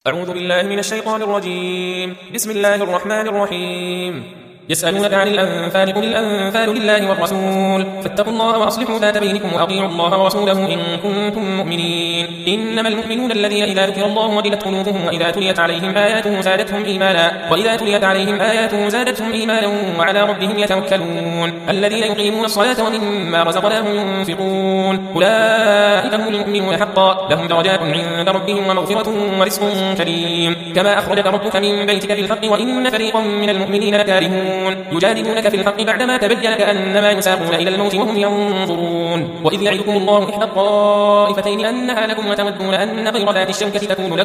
أعوذ بالله من الشيطان الرجيم. بسم الله الرحمن الرحيم. يسألونك عن الأنفال قل الأنفال لله والرسول فاتقوا الله وأصلحوا ذات بينكم وأطيعوا الله ورسوله إن كنتم مؤمنين. إنما المؤمنون الذين إذا ذكر الله وجلت قلوبهم وإذا تليت عليهم آياته زادتهم إيمانا وعلى ربهم يتوكلون. الذين يقيمون الصلاة ومما رزقناهم ينفقون أولئك هم المؤمنون حقا لهم درجات عند ربهم ومغفرة ورزق كريم. كما أخرجك ربك من بيتك بالحق وإن فريقا من المؤمنين لكارهون يجادلونك في الحق بعدما تبين كأنما يساقون إلى الموت وهم ينظرون. وإذ يعدكم الله إحدى الطائفتين أنها لكم وتودون أن غير ذات الشوكة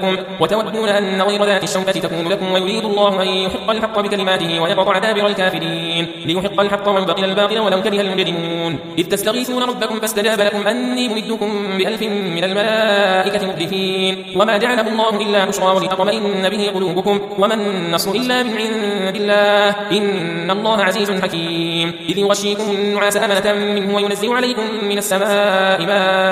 تكون لكم ويريد الله أن يحق الحق بكلماته ويقطع دابر الكافرين ليحق الحق ويبطل الباطل ولو كره المجرمون. إذ تستغيثون ربكم فاستجاب لكم أني ممدكم ب1000 من الملائكة مردفين وما جعله الله إلا بشرى ولتطمئن به قلوبكم وما النصر إلا من عند الله إن الله عزيز حكيم. إذ يغشيكم النعاس أمنة منه وينزل عليكم من السماء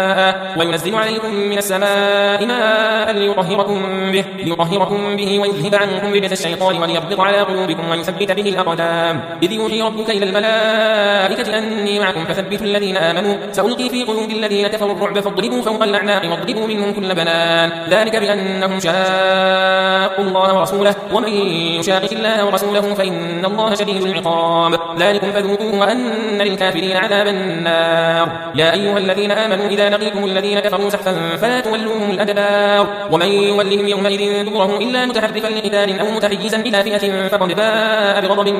ماء ليطهركم به ويذهب عنكم رجس الشيطان وليربط على قلوبكم ويثبت به الأقدام. إذ يوحي ربك إلى الملائكة أني معكم فثبتوا الذين آمنوا سألقي في قلوب الذين كفروا الرعب فاضربوا فوق الأعناق واضربوا منهم كل بنان ذلك بأنهم شاقوا الله ورسوله ومن يشاقق الله ورسوله فإن الله شديد العقاب. ذلكم فذوقوه وأن للكافرين عذاب النار. يا أيها الذين آمنوا إذا لقيتم الذين كفروا زحفا فلا تولوهم الأدبار ومن يولهم يومئذ دبره إلا متحرفا لقتال أو متحيزا إلى فئة فقد باء بغضب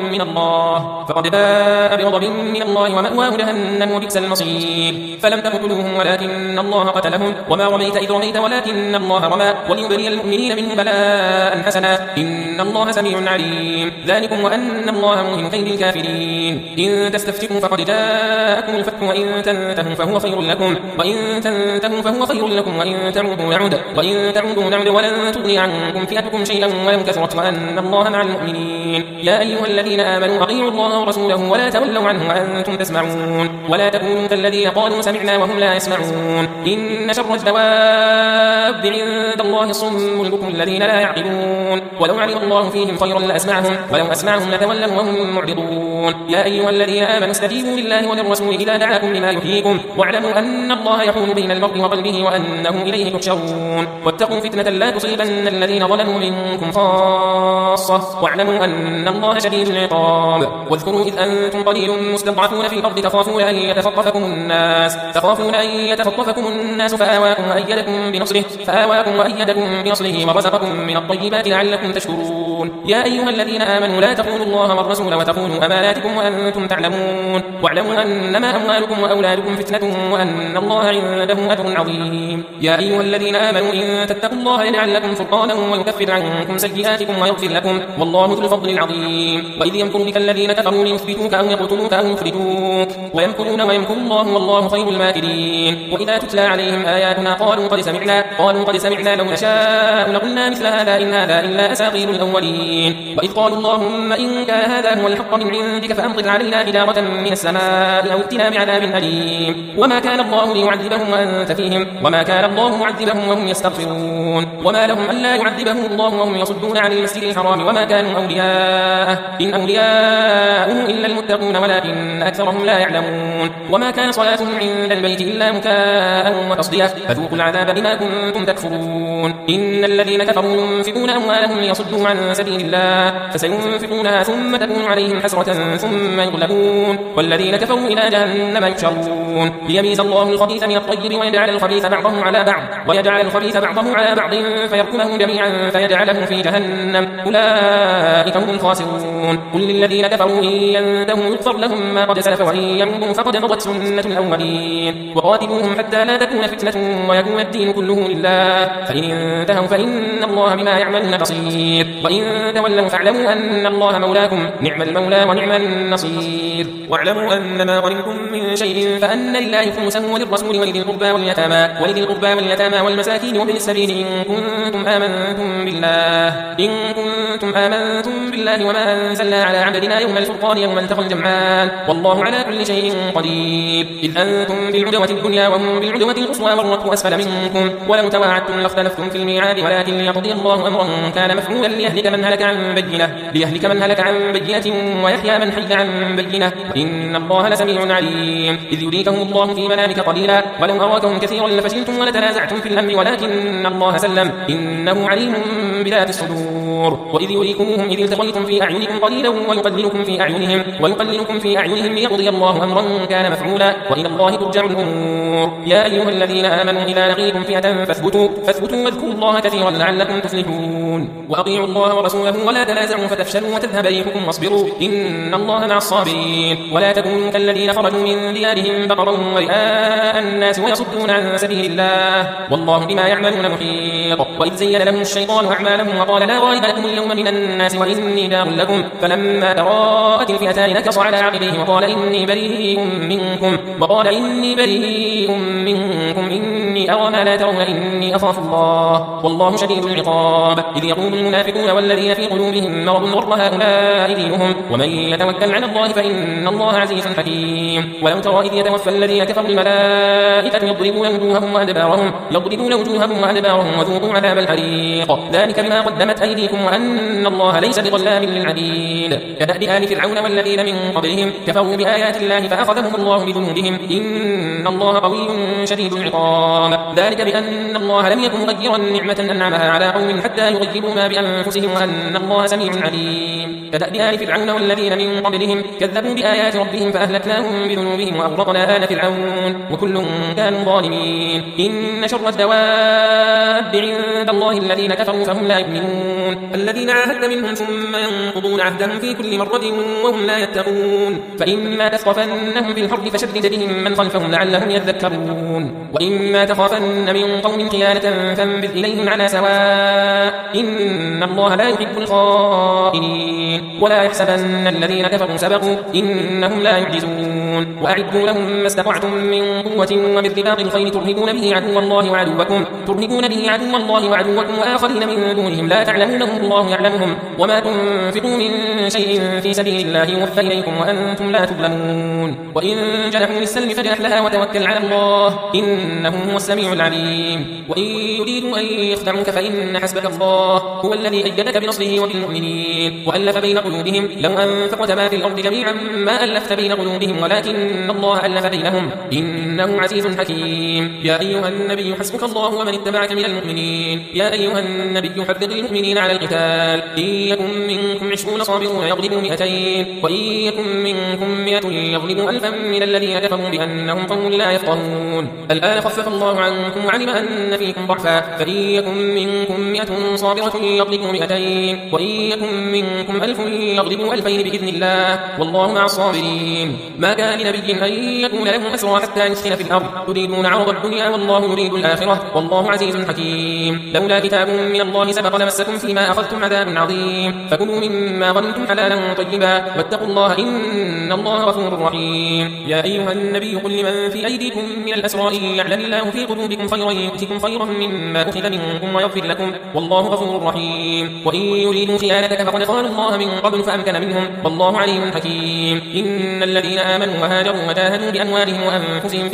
من الله ومأواه جهنم وبئس المصير. فلم تقتلوهم ولكن الله قتلهم وما رميت إذ رميت ولكن الله رمى وليبري المؤمنين منه بلاء حسنا إن الله سميع عليم. ذلكم وأن الله موهن كيد الكافرين. إن تستفتحوا فقد جاءكم الفتح وإن تنتهوا فهو خير لكم وإن تعودوا نعد ولن تغني عنكم فئتكم شيئا ولو كثرت وأن الله مع المؤمنين. يا أيها الذين آمنوا أطيعوا الله ورسوله ولا تولوا عنه وأنتم تسمعون ولا تكونوا كالذين قالوا سمعنا وهم لا يسمعون. إن شر الدواب عند الله الصم البكم الذين لا يعقلون ولو علم الله فيهم خيرا لأسمعهم ولو أسمعهم لتولوا وهم معرضون. يا أيها الذين آمنوا استجيبوا لله وللرسول إذا دعاكم لما يحييكم واعلموا أن الله يحول بين المرء وقلبه وأنه إليه تحشرون. واتقوا فتنة لا تصيبن الذين ظلموا منكم خاصة واعلموا أن الله شديد العقاب. واذكروا إذ أنتم قليل مستضعفون في الأرض تخافون أن يتخطفكم الناس فآواكم وأيدكم بنصره ورزقكم من الطيبات لعلكم تشكرون. يا أيها الذين آمنوا لا تخونوا الله والرسول وتخونوا أماناتكم وأنتم تعلمون واعلموا أنما أموالكم وأولادكم فتنة وأن الله عنده أجر عظيم. يا أيها الذين آمنوا إن تتقوا الله يجعل لكم فرقانا ويكفر عنكم سيئاتكم ويغفر لكم والله ذو الفضل العظيم. وإذ يمكر بك الذين كفروا ليثبتوك أو يقتلوك أو يخرجوك ويمكرون ويمكر الله والله خير الماكرين. وإذا تتلى عليهم آياتنا قالوا قد سمعنا لو نشاء لقلنا مثل هذا إن هذا إلا أساطير الأولين. وإذ قالوا اللهم إن كان هذا هو الحق من عندك فأمطر علينا حجارة من السماء أو ائتنا بعذاب أليم. وما كان الله ليعذبهم وأنت فيهم وما كان الله معذبهم وهم يستغفرون. وما لهم ألا يعذبهم الله وهم يصدون عن المسجد الحرام وما كانوا أولياءه إن أولياؤه إلا المتقون ولكن أكثرهم لا يعلمون. وما كان صلاتهم عند البيت إلا مكاء وتصدية فذوقوا العذاب بما كنتم تكفرون. إن الذين كفروا ينفقون أموالهم ليصدوا عن سبيل الله فسينفقونها ثم تكون عليهم حسرة ثم يغلبون والذين كفروا إلى جهنم يحشرون. ليميز الله الخبيث من الطيب ويجعل الخبيث بعضه على بعض فيركمه جميعا فيجعله في جهنم أولئك هم الخاسرون. قل للذين كفروا إن ينتهوا يغفر لهم ما قد سلف وإن يعودوا فقد مضت سنة الأولين. وقاتلوهم حتى لا تكون فتنة ويكون الدين كله لله فإن انتهوا فإن الله بما يعملون بصير. وإن تولوا فاعلموا أن الله مولاكم نعم المولى ونعم النصير. واعلموا أن ما غنمتم من شيء فأن لله خمسه وللرسول ولذي القربى واليتامى والمساكين وابن السبيل إن كنتم آمنتم بالله وما أنزلنا على عبدنا يوم الفرقان يوم التقى الجمعان والله على كل شيء قدير. إذ أنتم بالعدوة الدنيا وهم بالعدوة القصوى والركب أسفل منكم ولو تواعدتم لاختلفتم في الميعاد ولكن ليقضي الله أمرا كان مفعولا ليهلك من هلك عن بينة ويحيى من حي عن بينة وإن الله لسميع عليم. إذ يريكهم الله في منامك قليلا ولو أراكهم كثيرا لفشلتم ولتنازعتم في الأمر ولكن الله سلم إنه عليم بذات الصدور. وإذ يريكموهم إذ التقيتم في أعينكم قليلا ويقللكم في أعينهم ليقضي الله أمرا كان مفعولا وإلى الله ترجع الأمور. يا أيها الذين آمنوا إذا لقيتم فئة فاثبتوا واذكروا الله كثيرا لعلكم تفلحون. وأطيعوا الله ورسوله ولا تنازعوا فتفشلوا وتذهب ريحكم واصبروا إن الله مع الصابرين. ولا تكونوا كالذين خرجوا من ديارهم بطرا ورئاء الناس ويصدون عن سبيل الله والله بما يعملون محيط. وإذ زين لهم الشيطان أعمالهم وقال لا غالب لكم اليوم من الناس وإني جار لكم فلما تراءت الفئتان نكص على عقبيه وقال إني بريء منكم إني أرى ما لا ترون إني أخاف الله والله شديد العقاب. إذ يقول المنافقون والذين في قلوبهم مرض غر هؤلاء دينهم ومن يتوكل على الله فإن الله عزيز حكيم. ولو ترى إذ يتوفى الذين كفروا الملائكة يضربون وجوههم وأدبارهم وذوقوا عذاب الحريق ذلك بما قدمت أيديكم وأن الله ليس بظلام للعبيد. كدأب آل فرعون والذين من قبلهم كفروا بآيات الله فأخذهم الله بذنوبهم إن الله قوي شديد العقاب. ذلك بأن الله لم يكن مغيرا نعمة أنعمها على قوم حتى يغيروا ما بأنفسهم وأن الله سميع عليم. كدأب آل فرعون والذين من قبلهم كذبوا بآيات ربهم فأهلكناهم بذنوبهم وأغرقنا آل فرعون وكل كانوا ظالمين. إن شر الدواب عند الله الذين كفروا فهم لا يؤمنون الذين عاهدت منهم ثم ينقضون عهدهم في كل مرة وهم لا يتقون. فإما تثقفنهم في الحرب فشدد بهم من خلفهم لعلهم يذكرون. وإما تخافن من قوم خيانة فانبذ إليهم على سواء إن الله لا يحب الخائنين. ولا يحسبن الذين كفروا سبقوا إنهم لا يعجزون. وأعدوا لهم ما استطعتم من قوة ومن رباط الخيل ترهبون به عدو الله وعدوكم وآخرين من دونهم لا تعلمونهم الله يعلمهم وما تنفقوا من شيء في سبيل الله يوفى إليكم وأنتم لا تظلمون. وإن جنحوا للسلم فاجنح لها وتوكل على الله إنه هو السميع العليم. وإن يريدوا أن يخدعوك فإن حسبك الله هو الذي أيدك بنصره وبالمؤمنين وألف بين قلوبهم لو أنفقت ما في الأرض جميعا ما ألفت بين قلوبهم ولكن الله ألف بينهم إنه عزيز حكيم. يا أيها النبي حسبك الله ومن اتبعك من المؤمنين. يا أيها النبي حرض المؤمنين على القتال إن يكن منكم 20 صابرون يغلبوا 200 وإن يكن منكم 100 يغلبوا 1000 من الذين كفروا بأنهم قوم لا يفقهون. الآن خفف الله عنكم وعلم أن فيكم ضعفا فإن يكن منكم 100 صابرة يغلبوا 200 وإن يكن منكم 1000 يغلبوا 2000 بإذن الله والله مع الصابرين. ما كان لنبي أن يكون له أسرى حتى يسخن في الأرض تريدون عرض الدنيا والله يريد الآخرة والله عزيز حكيم. لولا كتاب من الله سبق لمسكم فيما أخذتم عذاب عظيم فكلوا مما غنمتم حلالا طيبا واتقوا الله إن الله غفور رحيم. يا أيها النبي قل لمن في أيديكم من الأسرى إن يعلم الله في قلوبكم خيرا يؤتكم خيرا مما أخذ منكم ويغفر لكم والله غفور رحيم. وإن يريدوا خيانتك فقد خانوا الله من قبل فأمكن منهم والله عليم حكيم. إن الذين آمنوا وهاجروا وجاهدوا بأموالهم وأنفسهم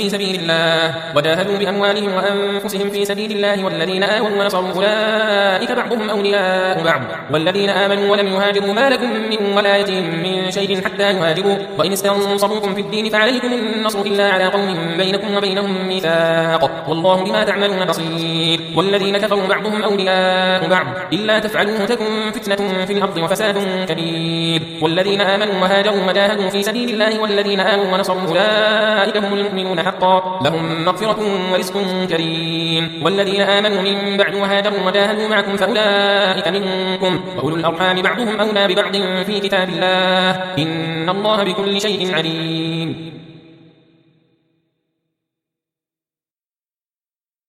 في سبيل الله والذين آووا ونصروا أولئك بعضهم أولياء بعض والذين آمنوا ولم يهاجروا ما لكم من ولايتهم من شيء حتى يهاجروا وإن استنصروكم في الدين فعليكم النصر إلا على قوم بينكم وبينهم ميثاق والله بما تعملون بصير. والذين كفروا بعضهم أولياء بعض إلا تفعلوه تكن فتنة في الأرض وفساد كبير. والذين آمنوا وهاجروا وجاهدوا في سبيل الله والذين آووا ونصروا أولئك هم المؤمنون حقا لهم مغفرة ورزق كريم. والذين آمنوا من بعد وهاجروا وجاهدوا معكم فأولئك منكم وأولو الأرحام بعضهم أولى ببعض في كتاب الله إن الله بكل شيء عليم.